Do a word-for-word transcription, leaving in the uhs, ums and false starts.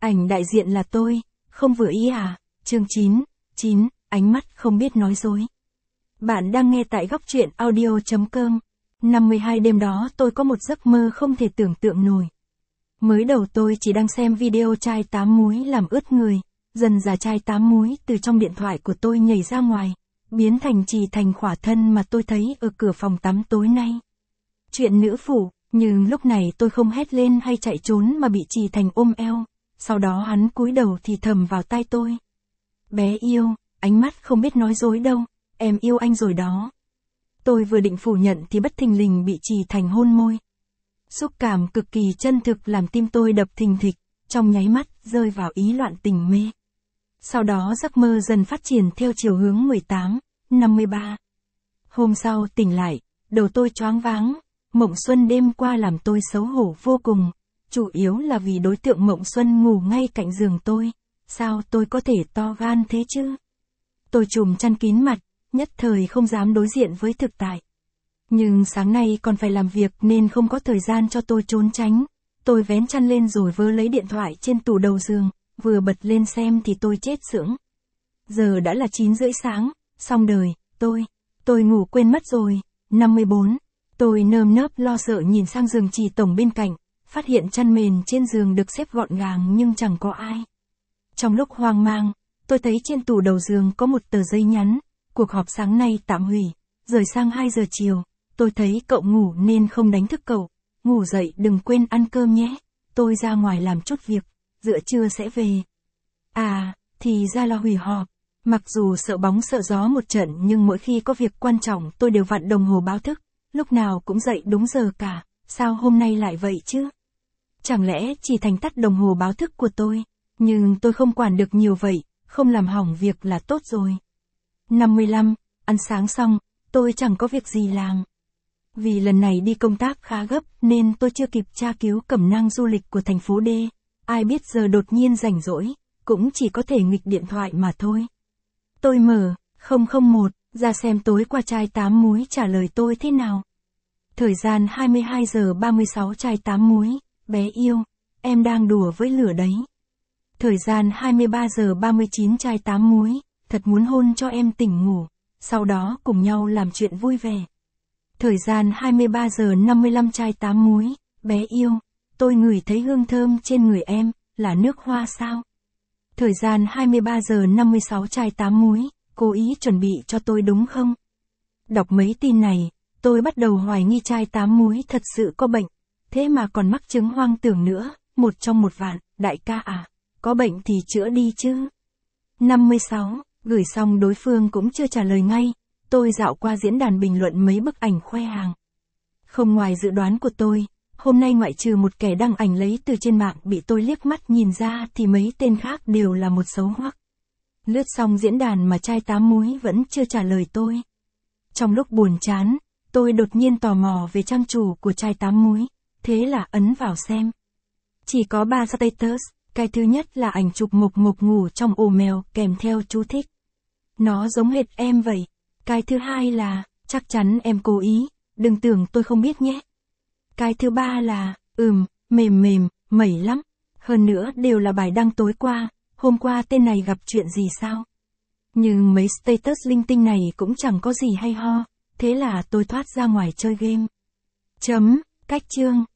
Ảnh đại diện là tôi, không vừa ý à? Chương chín, chín, ánh mắt không biết nói dối. Bạn đang nghe tại góc truyện audio chấm com. năm mươi hai đêm đó tôi có một giấc mơ không thể tưởng tượng nổi. Mới đầu tôi chỉ đang xem video chai tám múi làm ướt người, dần dà chai tám múi từ trong điện thoại của tôi nhảy ra ngoài, biến thành trì thành khỏa thân mà tôi thấy ở cửa phòng tắm tối nay. Chuyện nữ phủ, nhưng lúc này tôi không hét lên hay chạy trốn mà bị trì thành ôm eo, sau đó hắn cúi đầu thì thầm vào tai tôi. Bé yêu, ánh mắt không biết nói dối đâu, em yêu anh rồi đó. Tôi vừa định phủ nhận thì bất thình lình bị trì thành hôn môi. Xúc cảm cực kỳ chân thực làm tim tôi đập thình thịch, trong nháy mắt rơi vào ý loạn tình mê. Sau đó giấc mơ dần phát triển theo chiều hướng mười tám, năm mươi ba. Hôm sau tỉnh lại, đầu tôi choáng váng, mộng xuân đêm qua làm tôi xấu hổ vô cùng, chủ yếu là vì đối tượng mộng xuân ngủ ngay cạnh giường tôi, sao tôi có thể to gan thế chứ? Tôi trùm chăn kín mặt, nhất thời không dám đối diện với thực tại. Nhưng sáng nay còn phải làm việc nên không có thời gian cho tôi trốn tránh. Tôi vén chăn lên rồi vớ lấy điện thoại trên tủ đầu giường, vừa bật lên xem thì tôi chết sững. Giờ đã là chín rưỡi sáng, xong đời, tôi, tôi ngủ quên mất rồi, năm mươi bốn. Tôi nơm nớp lo sợ nhìn sang giường Trì tổng bên cạnh, phát hiện chăn mền trên giường được xếp gọn gàng nhưng chẳng có ai. Trong lúc hoang mang, tôi thấy trên tủ đầu giường có một tờ giấy nhắn, cuộc họp sáng nay tạm hủy, rời sang hai giờ chiều. Tôi thấy cậu ngủ nên không đánh thức cậu, ngủ dậy đừng quên ăn cơm nhé, tôi ra ngoài làm chút việc, giữa trưa sẽ về. À, thì ra là hủy họp, mặc dù sợ bóng sợ gió một trận nhưng mỗi khi có việc quan trọng tôi đều vặn đồng hồ báo thức, lúc nào cũng dậy đúng giờ cả, sao hôm nay lại vậy chứ? Chẳng lẽ chỉ thành tắt đồng hồ báo thức của tôi, nhưng tôi không quản được nhiều vậy, không làm hỏng việc là tốt rồi. năm mươi lăm, ăn sáng xong, tôi chẳng có việc gì làm. Vì lần này đi công tác khá gấp nên tôi chưa kịp tra cứu cẩm nang du lịch của thành phố D, ai biết giờ đột nhiên rảnh rỗi, cũng chỉ có thể nghịch điện thoại mà thôi. Tôi mở, không không một, ra xem tối qua chai tám múi trả lời tôi thế nào. Thời gian hai mươi hai giờ ba mươi sáu chai tám múi, bé yêu, em đang đùa với lửa đấy. Thời gian hai mươi ba giờ ba mươi chín chai tám múi, thật muốn hôn cho em tỉnh ngủ, sau đó cùng nhau làm chuyện vui vẻ. Thời gian hai mươi ba giờ năm mươi lăm chai tám múi, bé yêu, tôi ngửi thấy hương thơm trên người em, là nước hoa sao? Thời gian hai mươi ba giờ năm mươi sáu chai tám múi, cố ý chuẩn bị cho tôi đúng không? Đọc mấy tin này, tôi bắt đầu hoài nghi chai tám múi thật sự có bệnh, thế mà còn mắc chứng hoang tưởng nữa, một trong một vạn, đại ca à, có bệnh thì chữa đi chứ. năm mươi sáu, gửi xong đối phương cũng chưa trả lời ngay. Tôi dạo qua diễn đàn bình luận mấy bức ảnh khoe hàng. Không ngoài dự đoán của tôi, hôm nay ngoại trừ một kẻ đăng ảnh lấy từ trên mạng bị tôi liếc mắt nhìn ra thì mấy tên khác đều là một xấu hoắc. Lướt xong diễn đàn mà chai tám múi vẫn chưa trả lời tôi. Trong lúc buồn chán, tôi đột nhiên tò mò về trang chủ của chai tám múi, thế là ấn vào xem. Chỉ có ba status, cái thứ nhất là ảnh chụp mộc mộc ngủ trong ổ mèo kèm theo chú thích. Nó giống hệt em vậy. Cái thứ hai là, chắc chắn em cố ý, đừng tưởng tôi không biết nhé. Cái thứ ba là, ừm, mềm mềm, mẩy lắm. Hơn nữa đều là bài đăng tối qua, hôm qua tên này gặp chuyện gì sao? Nhưng mấy status linh tinh này cũng chẳng có gì hay ho, thế là tôi thoát ra ngoài chơi game. Chấm, cách chương.